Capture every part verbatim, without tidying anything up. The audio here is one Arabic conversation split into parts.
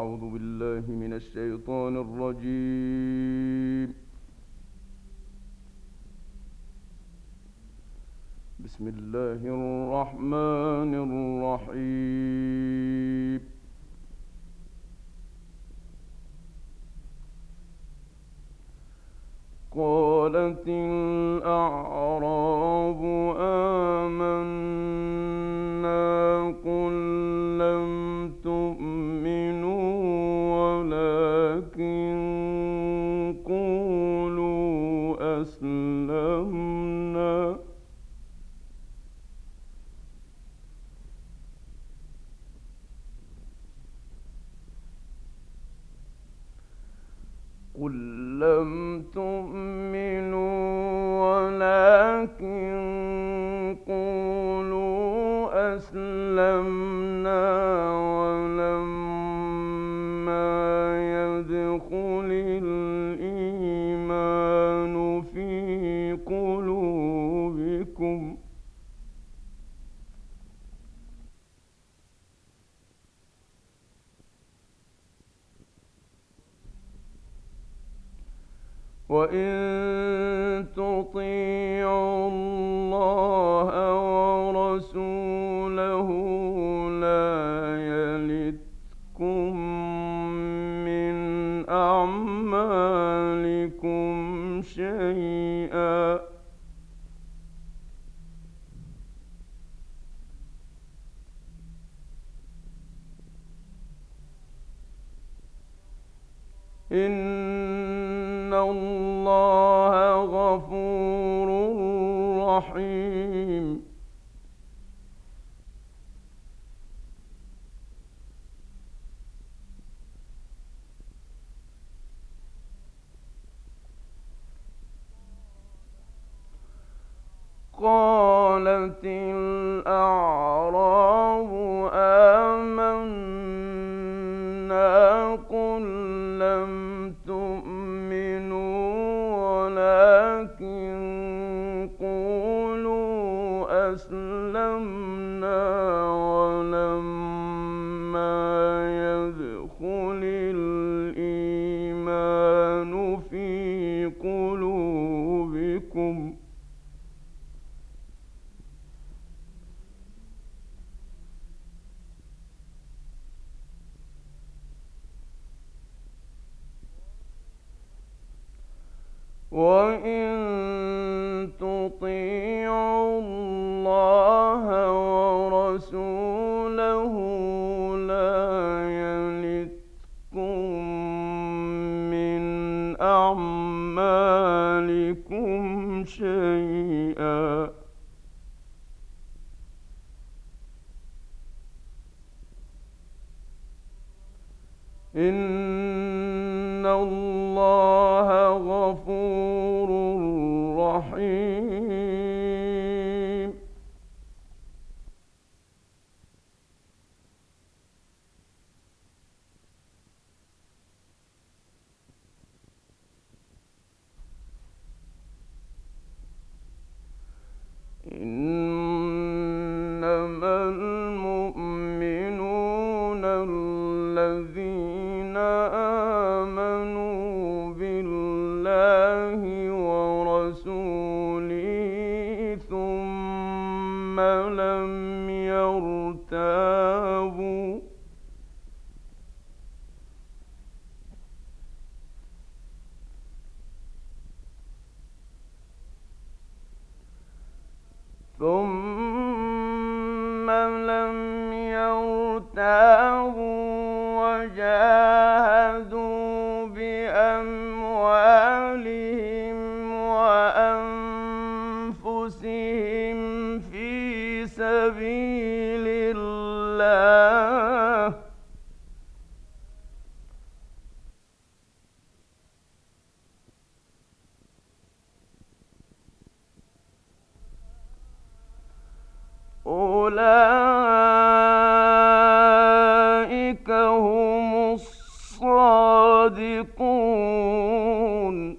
أعوذ بالله من الشيطان الرجيم. بسم الله الرحمن الرحيم. قالت الأعراب آمنا قل لم تؤمنوا ولكن قولوا أسلمنا قل لم تؤمنوا ولكن قولوا أسلمنا ولما يدخل الإيمان في قلوبكم وإن تطيعوا الله ورسوله لا يلتكم من أعمالكم شيئا إن الله غفور رحيم. قالت الأعراب آمنا قل لم تؤمنوا ولكن قولوا أسلمنا ولما يدخل الإيمان في قلوبكم وإن تطيعوا الله ورسوله لا يلتكم من أعمالكم شيئا إن الله غفور رحيم. إنما المؤمنون الذين آمنوا بالله ورسوله ثم لم يرتابوا ثم لم يرتابوا وجاهدوا بأموالهم وأنفسهم في سبيل الله أولئك هم الصادقون.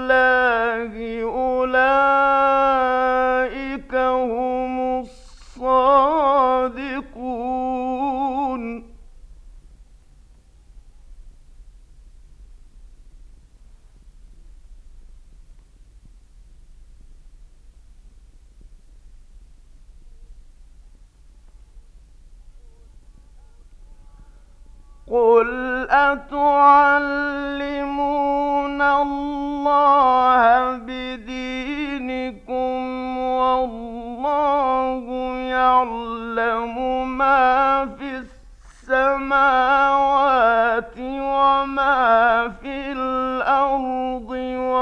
الله أولئك هم الصادقون. قل أتعلمون الله بدينكم والله يعلم ما في السماوات وما في الأرض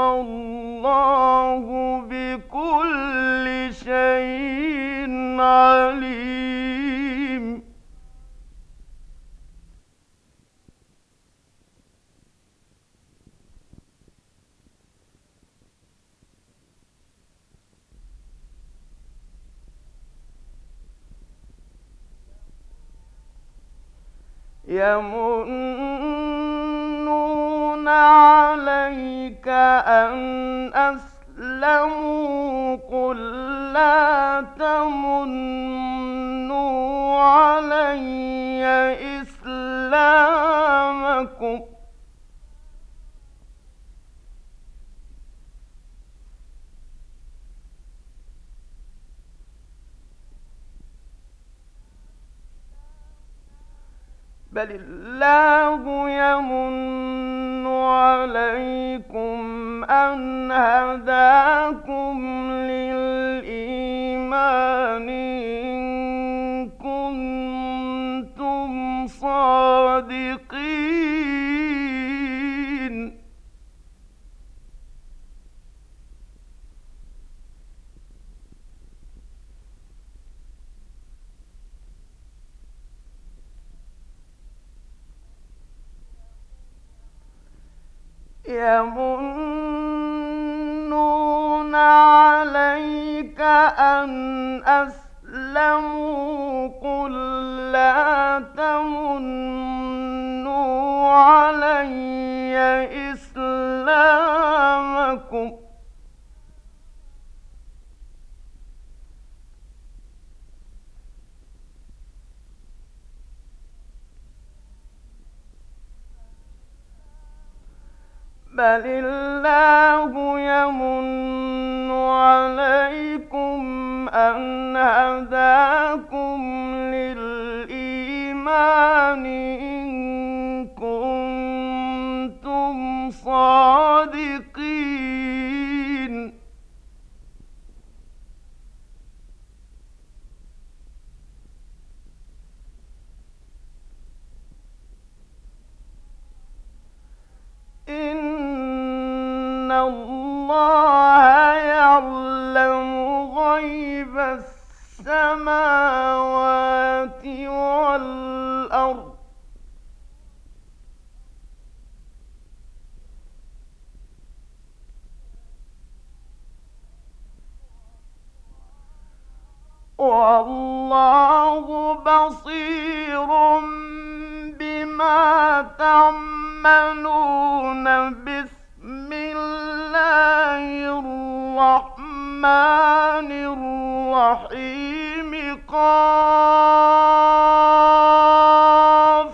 والله بكل شيء عليم. يمنون عليك أن أسلموا قل لا تمنوا علي إسلامكم بل الله يمن عليكم أن هداكم للإيمان إن كنتم صادقين. يمنون عليك أن أسلموا قل لا تمنوا علي إسلامكم بل الله يمن عليكم أن هداكم للإيمان إن كنتم صادقين. إن الله يعلم غيب السماوات والأرض والله بصير بما تعملون. بسم الله الرحمن الرحيم قاف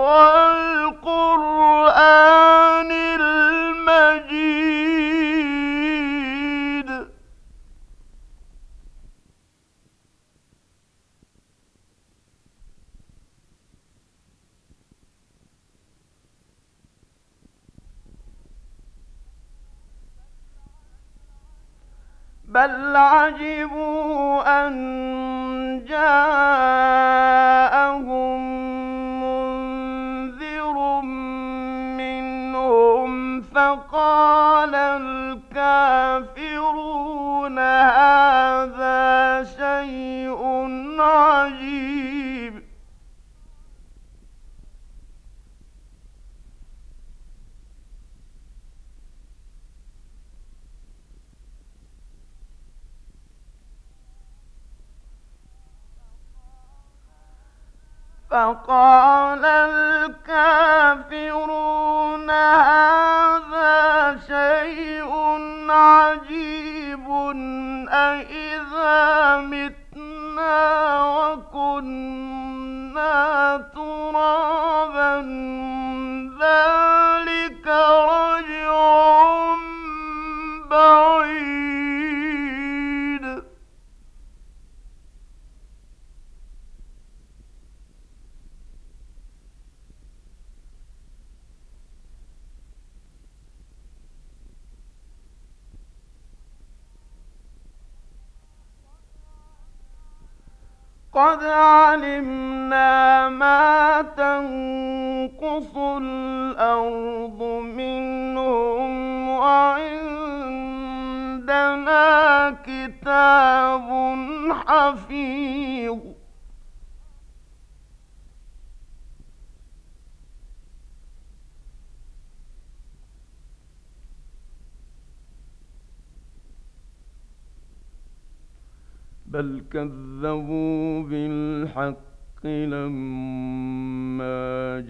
والقرآن المجيد. بل عجبوا أن جاءهم منذر منهم فقال الكافرون هذا شيء عجيب. فقال الكافرون هذا شيء قد علمنا ما تنقص الأرض منهم وعندنا كتاب حفيظ بل كذبوا بالحق لما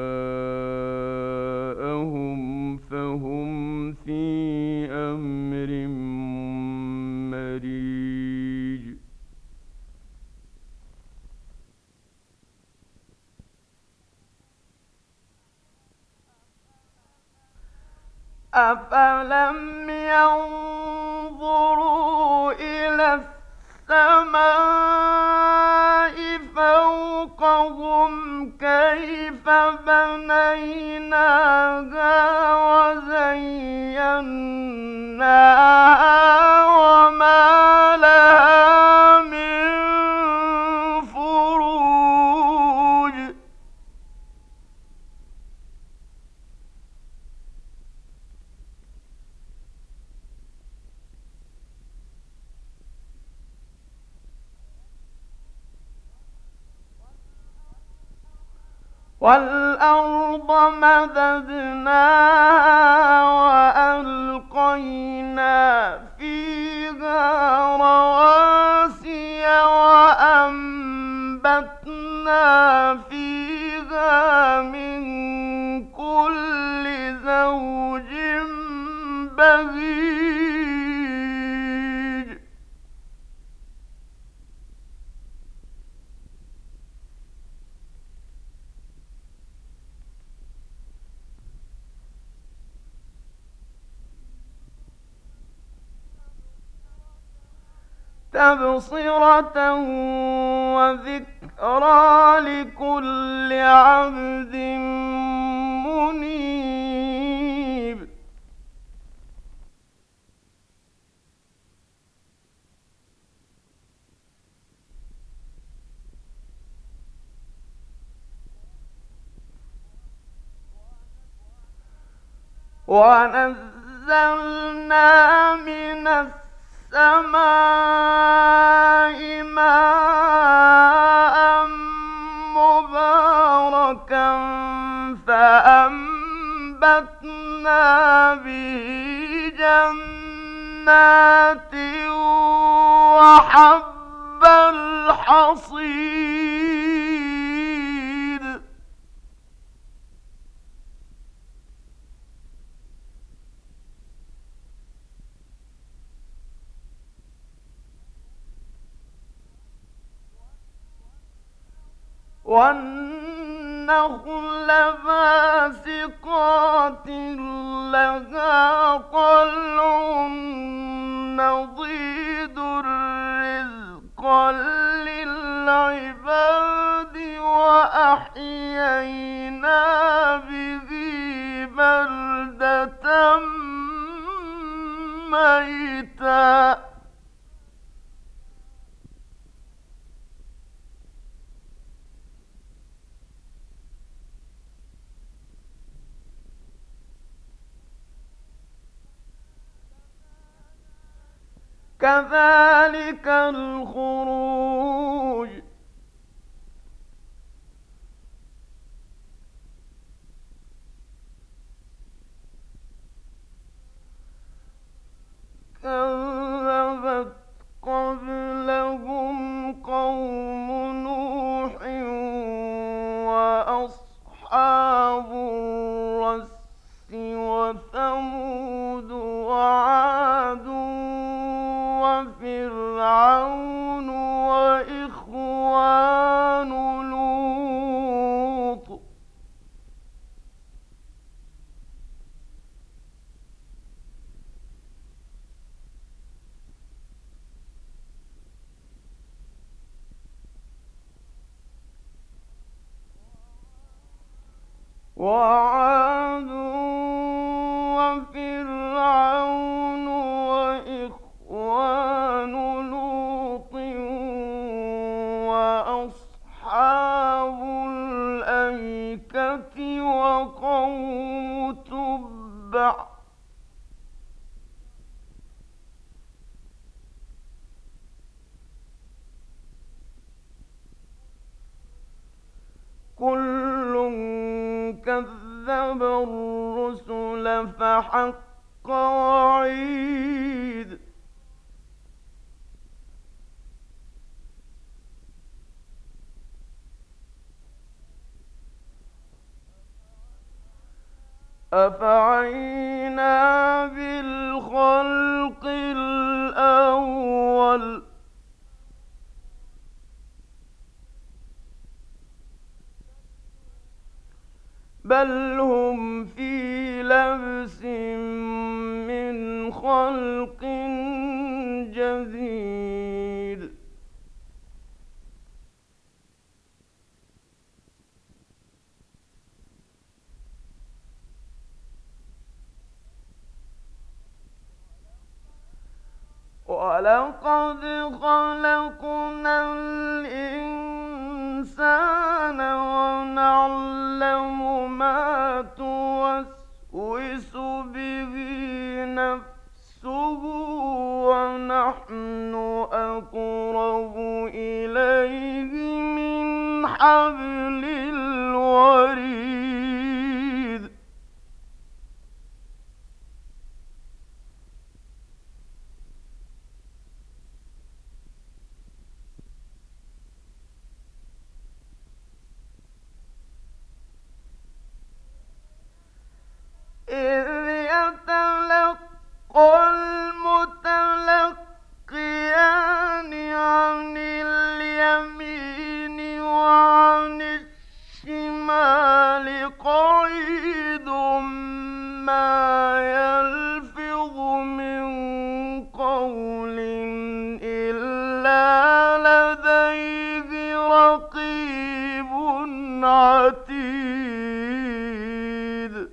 جاءهم فهم في أمر مريج أفلم ينظروا إلى السماء فوقهم كيف بنيناها وزيناها وما لها من فروج والأرض مددناها وألقينا فيها رواسي وأنبتنا فيها من كل زوج بهيج تبصرة وذكرى لكل عبد منيب ونزلنا من السماء ماء مباركا فأنبتنا به جنات وحب الحصيد والنخل باسقات لها طلع نضيد رزقا للعباد وأحيينا به بلدة ميتا كذلك الخروج كذبت قبلهم قوم نوح وأصحاب الرس وثمود وعاد وفرعون وإخوان لوط وعاد وفرعون وإخوان لوط وأصحاب فحق وعيد أفعينا بالخلق الأول بل هم في لبس من خلق جديد ولقد خلقنا الإنسان ونعلم ما توسوس به نفسه ونحن أقرب إليه من حبل الوريد إذ يتلقى المتلقيان عن اليمين وعن الشمال قعيد ما يلفظ من قول إلا لديه رقيب عتيد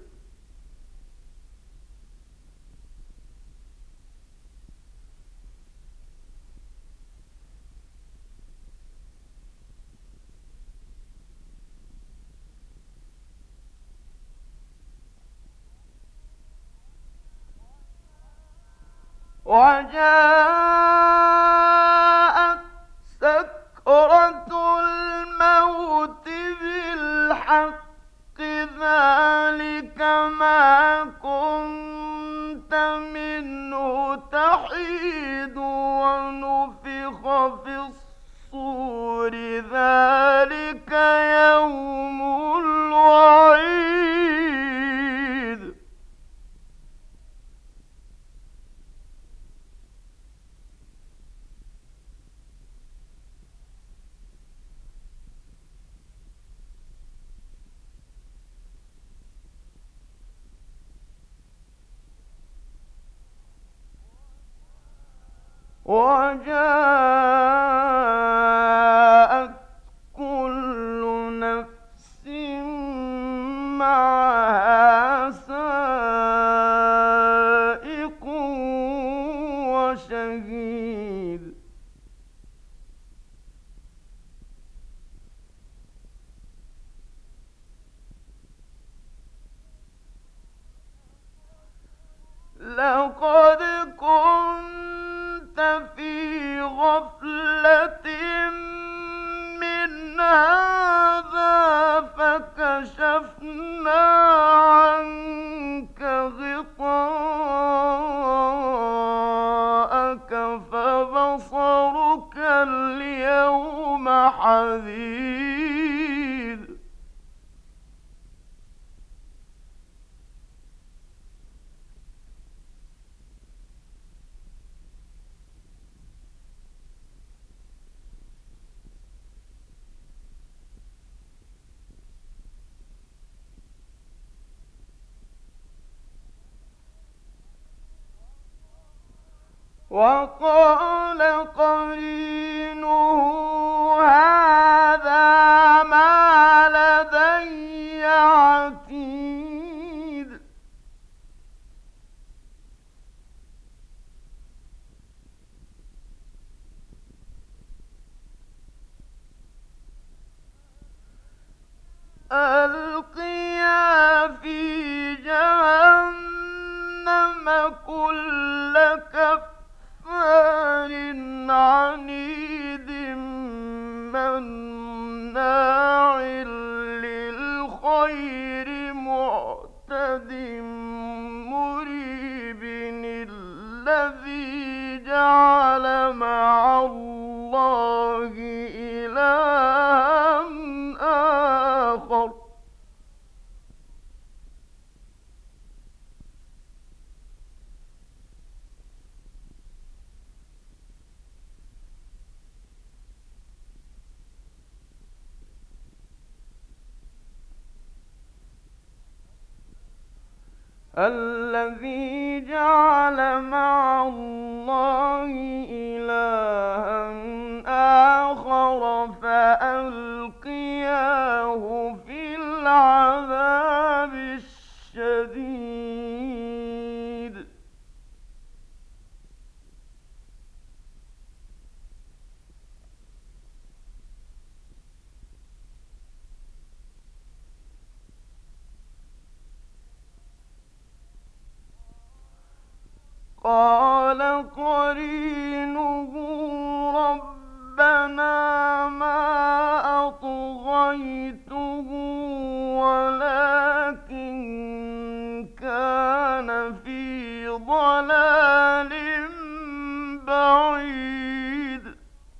وجاءت سكرة الموت بالحق ذلك ما كنت منه تحيد ونفخ في الصور ذلك يوم الوعيد وجاءت كل نفس معها سائق وشهيد لقد كنت في غفلة من هذا فكشفنا عنك غطاءك فبصرك اليوم حديد وقال قرينه هذا ما لدي عتيد ألقيا في جهنم كل كفار عنيد مناع للخير معتد الذي جعل مع الله إلها آخر الذي جعل مع الله إلها آخر فألقياه في العذاب الشديد قال قرينه ربنا ما أطغيته ولكن كان في ضلال بعيد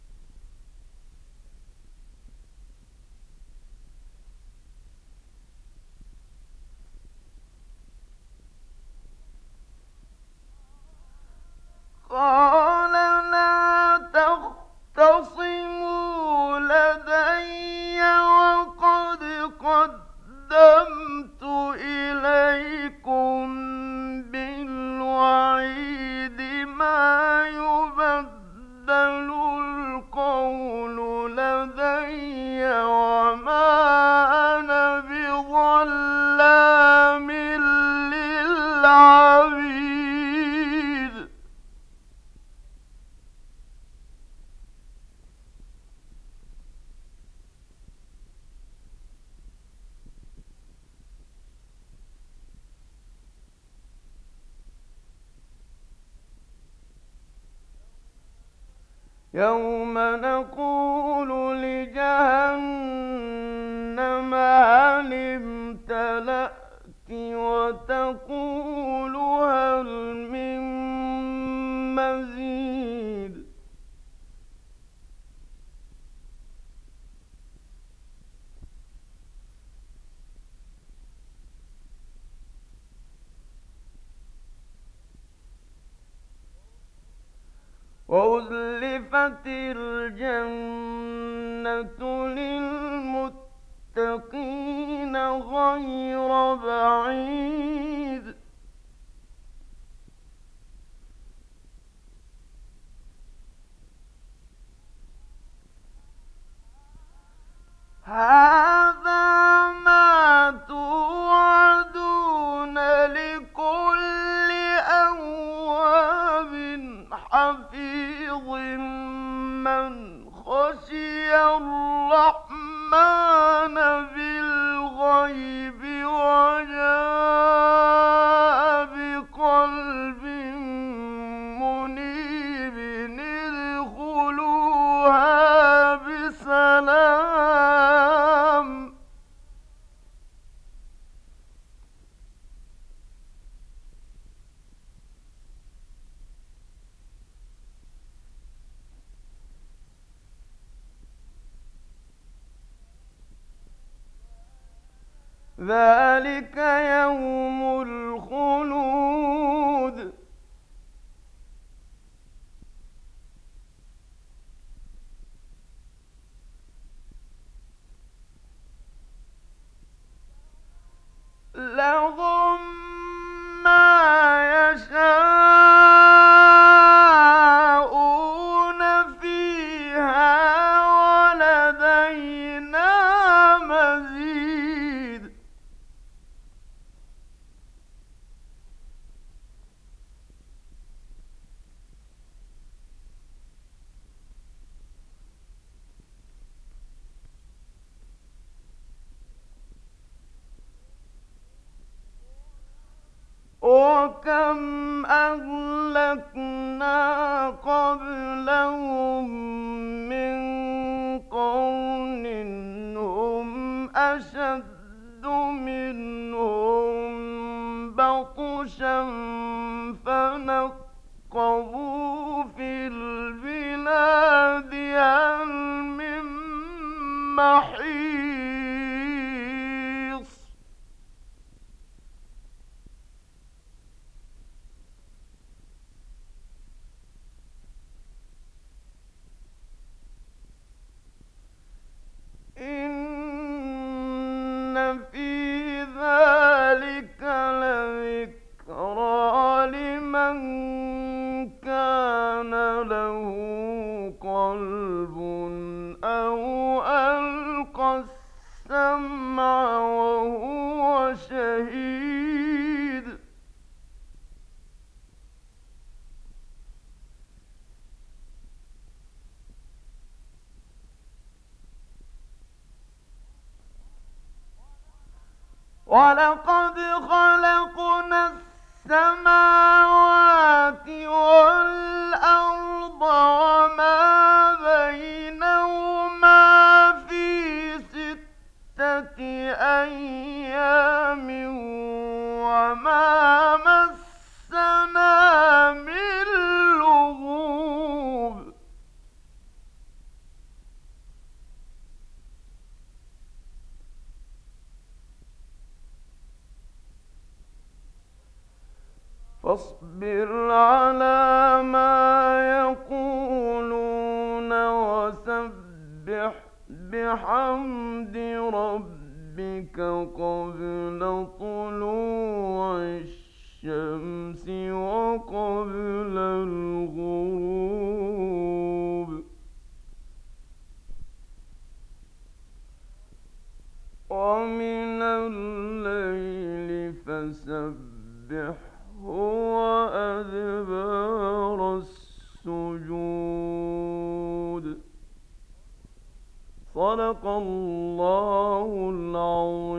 قال لا تختصموا لدي وقد قدمت إليكم بالوعيد ما يبدل القول لدي وما أنا بظلام للعبيد يوم نقول لجهنم هل امتلأت وتقول هل من مزيد وأزلفت الجنة للمتقين غير بعيد هذا ما توعدون لكل أواب حفيظ من خشي الرحمن بالغيب وجاء بقلب منيب ادخلوها بسلام ذلك يوم الخلود لهم ما يشاءون فيها ولدينا مزيد وكم أهلكنا قبلهم من قرن هم أشد منهم بطشا فنقبوا ترقبوا في البلاد هل من محيص إن في ذلك لذكرى لمن كان له قلب أو ألقى السمع وهو شهيد ولقد خلقنا السماوات والأرض وما بينهما في ستة أيام وما مسنا من لغوب فاصبر على ما يقولون وسبح بحمد ربك قبل طلوع الشمس وقبل الغروب ومن الليل فسبح هو أدبار السجود صدق الله العظيم.